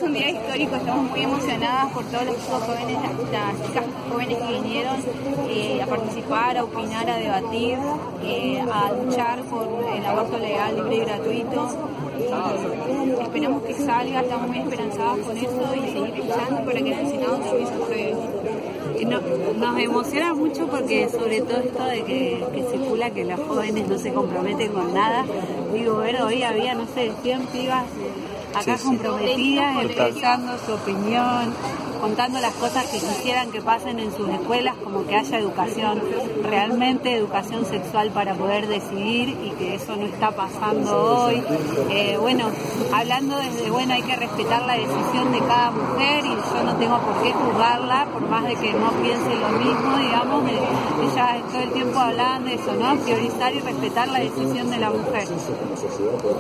un día histórico, estamos muy emocionadas por todos los chicos jóvenes, las chicas jóvenes que vinieron a participar, a opinar, a debatir, a luchar por el aborto legal, libre y gratuito. Esperamos que salga, estamos muy esperanzadas con eso y seguir luchando para que en el Senado también se apruebe. Nos emociona mucho porque sobre todo esto de que circula que los jóvenes no se comprometen con nada. Digo, ver, hoy había, no sé, 100 pibas acá comprometidas, expresando su opinión, contando las cosas que quisieran que pasen en sus escuelas, como que haya educación, realmente educación sexual para poder decidir, y que eso no está pasando hoy. Hablando desde, hay que respetar la decisión de cada mujer y yo no tengo por qué juzgarla, por más de que no piense lo mismo, digamos, ellas todo el tiempo hablaban de eso, ¿no? Priorizar y respetar la decisión de la mujer.